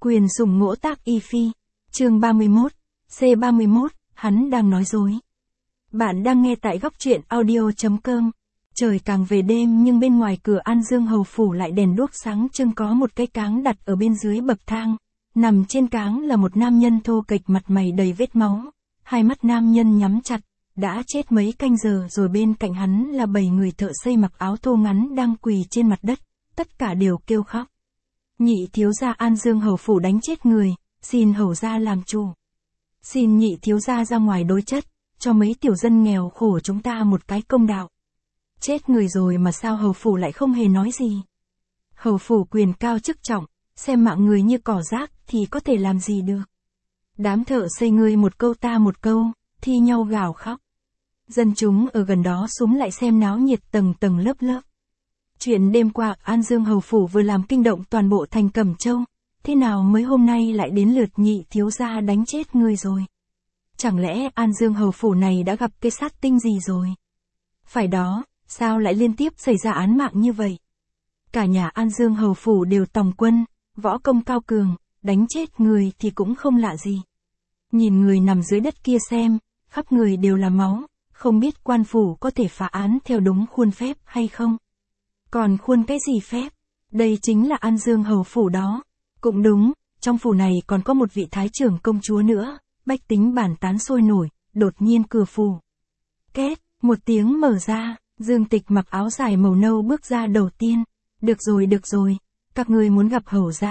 Quyền sủng ngỗ tác y phi. Chương 31, C31, hắn đang nói dối. Bạn đang nghe tại góc truyện audio.com. Trời càng về đêm nhưng bên ngoài cửa An Dương hầu phủ lại đèn đuốc sáng trưng, có một cái cáng đặt ở bên dưới bậc thang. Nằm trên cáng là một nam nhân thô kệch, mặt mày đầy vết máu. Hai mắt nam nhân nhắm chặt, đã chết mấy canh giờ rồi. Bên cạnh hắn là 7 người thợ xây mặc áo thô ngắn đang quỳ trên mặt đất, tất cả đều kêu khóc. Nhị thiếu gia An Dương hầu phủ đánh chết người, xin hầu gia làm chủ. Xin nhị thiếu gia ra ngoài đối chất, cho mấy tiểu dân nghèo khổ chúng ta một cái công đạo. Chết người rồi mà sao hầu phủ lại không hề nói gì? Hầu phủ quyền cao chức trọng, xem mạng người như cỏ rác thì có thể làm gì được. Đám thợ xây ngươi một câu ta một câu, thi nhau gào khóc. Dân chúng ở gần đó xúm lại xem náo nhiệt tầng tầng lớp lớp. Chuyện đêm qua An Dương hầu phủ vừa làm kinh động toàn bộ thành Cẩm Châu, thế nào mới hôm nay lại đến lượt nhị thiếu gia đánh chết người rồi? Chẳng lẽ An Dương hầu phủ này đã gặp cái sát tinh gì rồi? Phải đó, sao lại liên tiếp xảy ra án mạng như vậy? Cả nhà An Dương hầu phủ đều tòng quân, võ công cao cường, đánh chết người thì cũng không lạ gì. Nhìn người nằm dưới đất kia xem, khắp người đều là máu, không biết quan phủ có thể phá án theo đúng khuôn phép hay không? Còn khuôn cái gì phép? Đây chính là An Dương hầu phủ đó. Cũng đúng, trong phủ này còn có một vị thái trưởng công chúa nữa. Bách tính bàn tán sôi nổi, đột nhiên cửa phủ két, một tiếng mở ra, Dương Tịch mặc áo dài màu nâu bước ra đầu tiên. Được rồi, các người muốn gặp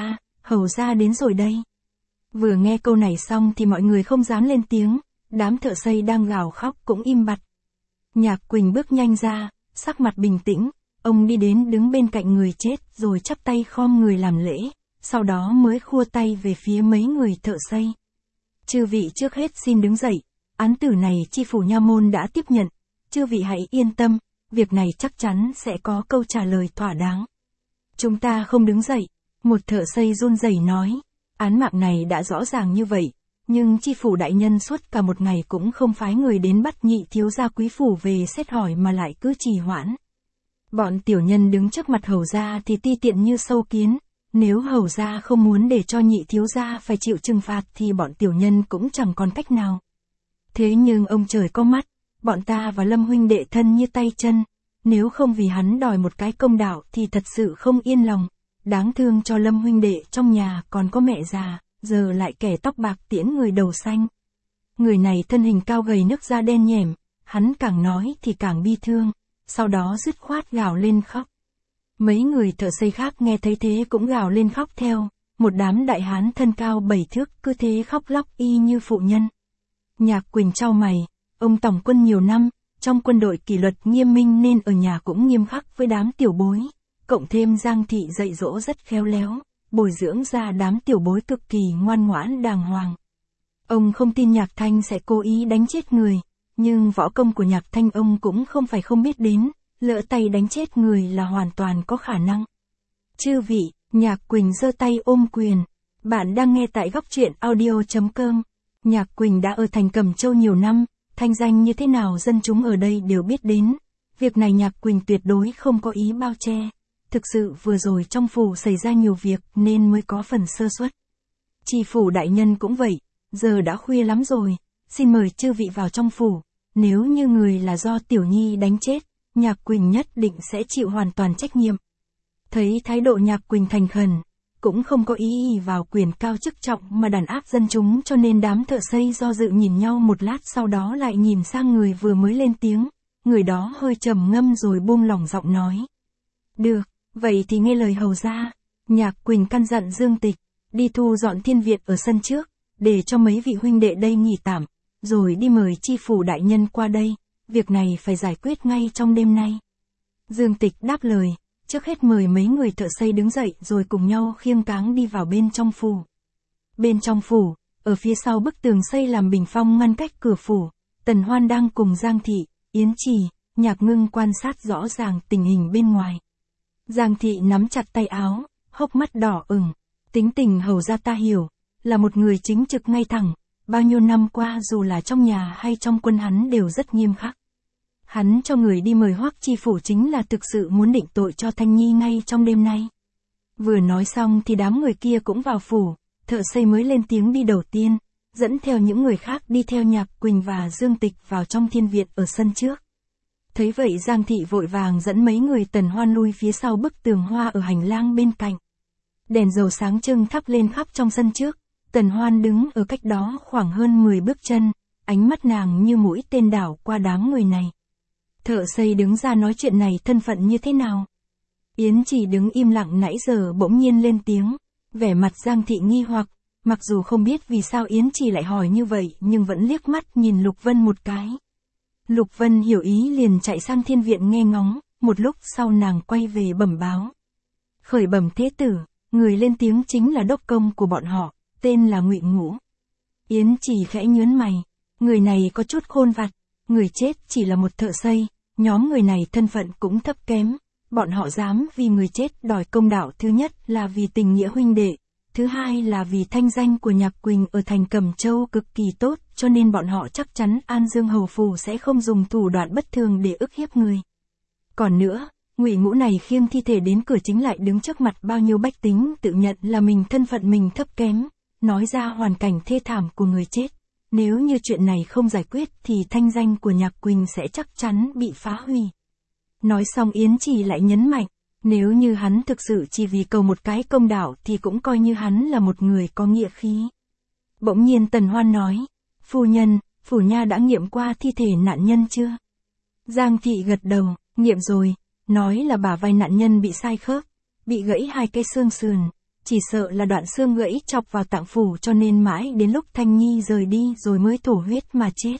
hầu gia đến rồi đây. Vừa nghe câu này xong thì mọi người không dám lên tiếng, đám thợ xây đang gào khóc cũng im bặt. Nhạc Quỳnh bước nhanh ra, sắc mặt bình tĩnh, ông đi đến đứng bên cạnh người chết rồi chắp tay khom người làm lễ, sau đó mới khua tay về phía mấy người thợ xây. Chư vị trước hết xin đứng dậy, án tử này chi phủ nha môn đã tiếp nhận, chư vị hãy yên tâm, việc này chắc chắn sẽ có câu trả lời thỏa đáng. Chúng ta không đứng dậy, một thợ xây run rẩy nói, án mạng này đã rõ ràng như vậy, nhưng chi phủ đại nhân suốt cả một ngày cũng không phái người đến bắt nhị thiếu gia quý phủ về xét hỏi mà lại cứ trì hoãn. Bọn tiểu nhân đứng trước mặt hầu gia thì ti tiện như sâu kiến, nếu hầu gia không muốn để cho nhị thiếu gia phải chịu trừng phạt thì bọn tiểu nhân cũng chẳng còn cách nào. Thế nhưng ông trời có mắt, bọn ta và Lâm huynh đệ thân như tay chân, nếu không vì hắn đòi một cái công đạo thì thật sự không yên lòng. Đáng thương cho Lâm huynh đệ trong nhà còn có mẹ già, giờ lại kẻ tóc bạc tiễn người đầu xanh. Người này thân hình cao gầy, nước da đen nhẻm, hắn càng nói thì càng bi thương, sau đó dứt khoát gào lên khóc. Mấy người thợ xây khác nghe thấy thế cũng gào lên khóc theo, một đám đại hán thân cao 7 thước cứ thế khóc lóc y như phụ nhân. Nhạc Quỳnh chau mày, ông tổng quân nhiều năm, trong quân đội kỷ luật nghiêm minh nên ở nhà cũng nghiêm khắc với đám tiểu bối, cộng thêm Giang thị dạy dỗ rất khéo léo, bồi dưỡng ra đám tiểu bối cực kỳ ngoan ngoãn đàng hoàng. Ông không tin Nhạc Thanh sẽ cố ý đánh chết người, nhưng võ công của Nhạc Thanh ông cũng không phải không biết đến, lỡ tay đánh chết người là hoàn toàn có khả năng. Chư vị, Nhạc Quỳnh giơ tay ôm quyền. Bạn đang nghe tại góc truyện audio.com. Nhạc Quỳnh đã ở thành Cẩm Châu nhiều năm, thanh danh như thế nào dân chúng ở đây đều biết đến. Việc này Nhạc Quỳnh tuyệt đối không có ý bao che. Thực sự vừa rồi trong phủ xảy ra nhiều việc nên mới có phần sơ suất. Chi phủ đại nhân cũng vậy, giờ đã khuya lắm rồi, xin mời chư vị vào trong phủ. Nếu như người là do Tiểu Nhi đánh chết, Nhạc Quỳnh nhất định sẽ chịu hoàn toàn trách nhiệm. Thấy thái độ Nhạc Quỳnh thành khẩn, cũng không có ý vào quyền cao chức trọng mà đàn áp dân chúng, cho nên đám thợ xây do dự nhìn nhau một lát, sau đó lại nhìn sang người vừa mới lên tiếng. Người đó hơi trầm ngâm rồi buông lỏng giọng nói. Được, vậy thì nghe lời hầu gia. Nhạc Quỳnh căn dặn Dương Tịch, đi thu dọn thiên viện ở sân trước, để cho mấy vị huynh đệ đây nghỉ tạm, rồi đi mời chi phủ đại nhân qua đây. Việc này phải giải quyết ngay trong đêm nay. Dương Tịch đáp lời, trước hết mời mấy người thợ xây đứng dậy rồi cùng nhau khiêng cáng đi vào bên trong phủ. Bên trong phủ, ở phía sau bức tường xây làm bình phong ngăn cách cửa phủ, Tần Hoan đang cùng Giang Thị, Yến Trì, Nhạc Ngưng quan sát rõ ràng tình hình bên ngoài. Giang Thị nắm chặt tay áo, hốc mắt đỏ ửng, tính tình hầu gia ta hiểu, là một người chính trực ngay thẳng, bao nhiêu năm qua dù là trong nhà hay trong quân hắn đều rất nghiêm khắc. Hắn cho người đi mời Hoắc chi phủ chính là thực sự muốn định tội cho Thanh Nhi ngay trong đêm nay. Vừa nói xong thì đám người kia cũng vào phủ, Thợ xây mới lên tiếng đi đầu tiên, dẫn theo những người khác đi theo Nhạc Quỳnh và Dương Tịch vào trong thiên viện ở sân trước. Thấy vậy Giang Thị vội vàng dẫn mấy người Tần Hoan lui phía sau bức tường hoa ở hành lang bên cạnh. Đèn dầu sáng trưng thắp lên khắp trong sân trước, Tần Hoan đứng ở cách đó khoảng hơn 10 bước chân, ánh mắt nàng như mũi tên đảo qua đám người này. Thợ xây đứng ra nói chuyện này thân phận như thế nào? Yến Chỉ đứng im lặng nãy giờ bỗng nhiên lên tiếng, vẻ mặt Giang Thị nghi hoặc, mặc dù không biết vì sao Yến Chỉ lại hỏi như vậy nhưng vẫn liếc mắt nhìn Lục Vân một cái. Lục Vân hiểu ý liền chạy sang thiên viện nghe ngóng, một lúc sau nàng quay về bẩm báo. Khởi bẩm thế tử, người lên tiếng chính là đốc công của bọn họ, tên là Ngụy Ngũ. Yến Chỉ khẽ nhớn mày, người này có chút khôn vặt, người chết chỉ là một thợ xây, nhóm người này thân phận cũng thấp kém, bọn họ dám vì người chết đòi công đạo, thứ nhất là vì tình nghĩa huynh đệ, thứ hai là vì thanh danh của Nhạc Quỳnh ở thành Cẩm Châu cực kỳ tốt, cho nên bọn họ chắc chắn An Dương hầu phủ sẽ không dùng thủ đoạn bất thường để ức hiếp người. Còn nữa, Ngụy Ngũ này khiêng thi thể đến cửa chính lại đứng trước mặt bao nhiêu bách tính tự nhận là mình thân phận mình thấp kém, nói ra hoàn cảnh thê thảm của người chết. Nếu như chuyện này không giải quyết thì thanh danh của Nhạc Quỳnh sẽ chắc chắn bị phá hủy. Nói xong Yến Chỉ lại nhấn mạnh, nếu như hắn thực sự chỉ vì cầu một cái công đạo thì cũng coi như hắn là một người có nghĩa khí. Bỗng nhiên Tần Hoan nói, phu nhân, phủ nha đã nghiệm qua thi thể nạn nhân chưa? Giang Thị gật đầu, nghiệm rồi, nói là bả vai nạn nhân bị sai khớp, bị gãy 2 cây xương sườn, chỉ sợ là đoạn xương gãy chọc vào tạng phủ cho nên mãi đến lúc Thanh Nhi rời đi rồi mới thổ huyết mà chết.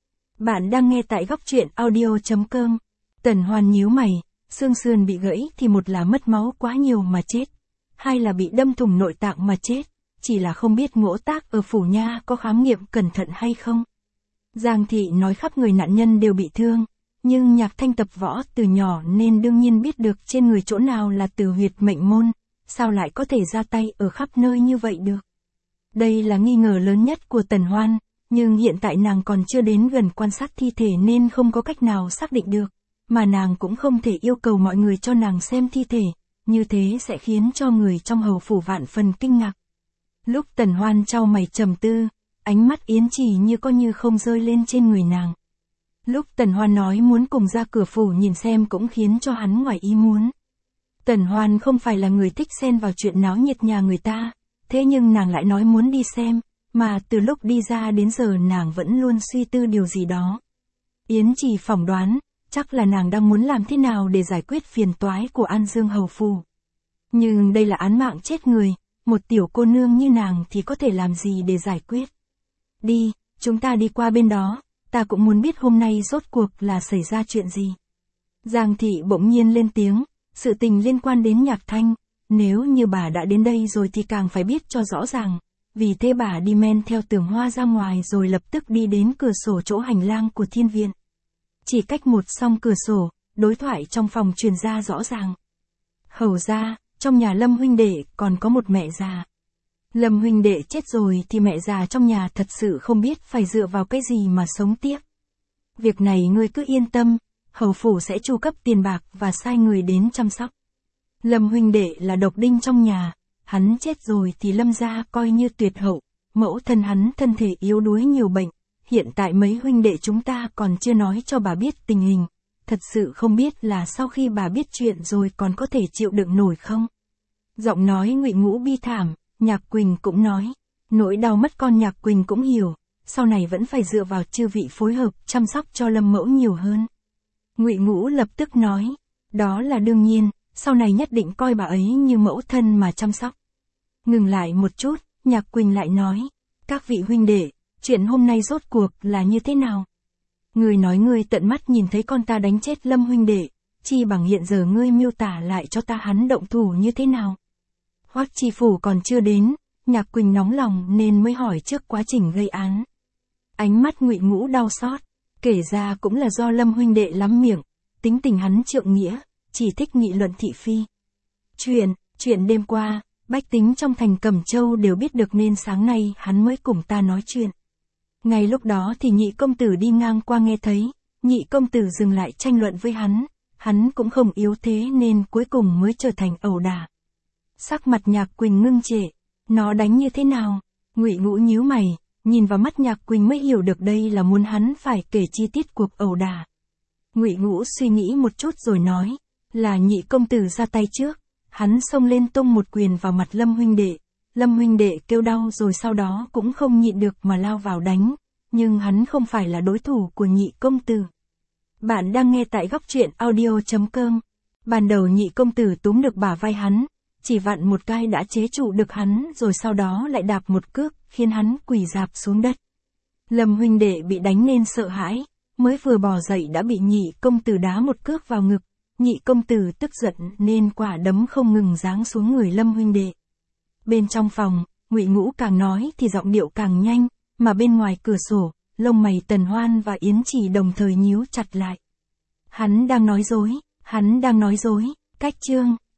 Bạn đang nghe tại góc truyện audio.com. Tần Hoan nhíu mày, xương sườn bị gãy thì một là mất máu quá nhiều mà chết, hai là bị đâm thủng nội tạng mà chết, chỉ là không biết Ngỗ Tác ở phủ nha có khám nghiệm cẩn thận hay không. Giang Thị nói khắp người nạn nhân đều bị thương, nhưng Nhạc Thanh tập võ từ nhỏ nên đương nhiên biết được trên người chỗ nào là tử huyệt mệnh môn, sao lại có thể ra tay ở khắp nơi như vậy được. Đây là nghi ngờ lớn nhất của Tần Hoan, nhưng hiện tại nàng còn chưa đến gần quan sát thi thể nên không có cách nào xác định được, mà nàng cũng không thể yêu cầu mọi người cho nàng xem thi thể, như thế sẽ khiến cho người trong hầu phủ vạn phần kinh ngạc. Lúc Tần Hoan chau mày trầm tư, ánh mắt Yến Chỉ như có như không rơi lên trên người nàng. Lúc Tần Hoan nói muốn cùng ra cửa phủ nhìn xem cũng khiến cho hắn ngoài ý muốn. Tần Hoan không phải là người thích xen vào chuyện náo nhiệt nhà người ta, thế nhưng nàng lại nói muốn đi xem, mà từ lúc đi ra đến giờ nàng vẫn luôn suy tư điều gì đó. Yến Chỉ phỏng đoán, chắc là nàng đang muốn làm thế nào để giải quyết phiền toái của An Dương hầu phủ. Nhưng đây là án mạng chết người, một tiểu cô nương như nàng thì có thể làm gì để giải quyết. Đi, chúng ta đi qua bên đó, ta cũng muốn biết hôm nay rốt cuộc là xảy ra chuyện gì. Giang Thị bỗng nhiên lên tiếng, sự tình liên quan đến Nhạc Thanh, nếu như bà đã đến đây rồi thì càng phải biết cho rõ ràng. Vì thế bà đi men theo tường hoa ra ngoài rồi lập tức đi đến cửa sổ chỗ hành lang của thiên viện. Chỉ cách một song cửa sổ, đối thoại trong phòng truyền ra rõ ràng. Hầu ra, trong nhà Lâm huynh đệ còn có một mẹ già. Lâm huynh đệ chết rồi thì mẹ già trong nhà thật sự không biết phải dựa vào cái gì mà sống tiếp. Việc này ngươi cứ yên tâm, hầu phủ sẽ chu cấp tiền bạc và sai người đến chăm sóc. Lâm huynh đệ là độc đinh trong nhà, hắn chết rồi thì Lâm gia coi như tuyệt hậu, mẫu thân hắn thân thể yếu đuối nhiều bệnh, hiện tại mấy huynh đệ chúng ta còn chưa nói cho bà biết tình hình, thật sự không biết là sau khi bà biết chuyện rồi còn có thể chịu đựng nổi không. Giọng nói Ngụy Ngũ bi thảm, Nhạc Quỳnh cũng nói, nỗi đau mất con Nhạc Quỳnh cũng hiểu, sau này vẫn phải dựa vào chư vị phối hợp chăm sóc cho Lâm mẫu nhiều hơn. Ngụy Ngũ lập tức nói, đó là đương nhiên, sau này nhất định coi bà ấy như mẫu thân mà chăm sóc. Ngừng lại một chút, Nhạc Quỳnh lại nói, các vị huynh đệ, chuyện hôm nay rốt cuộc là như thế nào? Ngươi nói ngươi tận mắt nhìn thấy con ta đánh chết Lâm huynh đệ, chi bằng hiện giờ ngươi miêu tả lại cho ta hắn động thủ như thế nào? Hoắc chi phủ còn chưa đến, Nhạc Quỳnh nóng lòng nên mới hỏi trước quá trình gây án. Ánh mắt Ngụy Ngũ đau xót, kể ra cũng là do Lâm huynh đệ lắm miệng, tính tình hắn trượng nghĩa, chỉ thích nghị luận thị phi. Chuyện đêm qua, bách tính trong thành Cẩm Châu đều biết được nên sáng nay hắn mới cùng ta nói chuyện. Ngay lúc đó thì nhị công tử đi ngang qua nghe thấy, nhị công tử dừng lại tranh luận với hắn cũng không yếu thế nên cuối cùng mới trở thành ẩu đả. Sắc mặt Nhạc Quỳnh ngưng trệ, Nó đánh như thế nào? Ngụy Ngũ nhíu mày, nhìn vào mắt Nhạc Quỳnh mới hiểu được đây là muốn hắn phải kể chi tiết cuộc ẩu đả. Ngụy Ngũ suy nghĩ một chút rồi nói, là Nhị công tử ra tay trước, hắn xông lên tung một quyền vào mặt Lâm huynh đệ. Lâm huynh đệ kêu đau rồi sau đó cũng không nhịn được mà lao vào đánh, nhưng hắn không phải là đối thủ của Nhị công tử. Bạn đang nghe tại góc truyện audio.com. Ban đầu Nhị công tử túm được bả vai hắn, chỉ vặn một cái đã chế trụ được hắn rồi sau đó lại đạp một cước, khiến hắn quỳ rạp xuống đất. Lâm huynh đệ bị đánh nên sợ hãi, mới vừa bò dậy đã bị Nhị công tử đá một cước vào ngực. Nhị công tử tức giận nên quả đấm không ngừng giáng xuống người Lâm huynh đệ. Bên trong phòng, Ngụy Ngũ càng nói thì giọng điệu càng nhanh, mà bên ngoài cửa sổ, lông mày Tần Hoan và Yến Chỉ đồng thời nhíu chặt lại. Hắn đang nói dối, cách chương.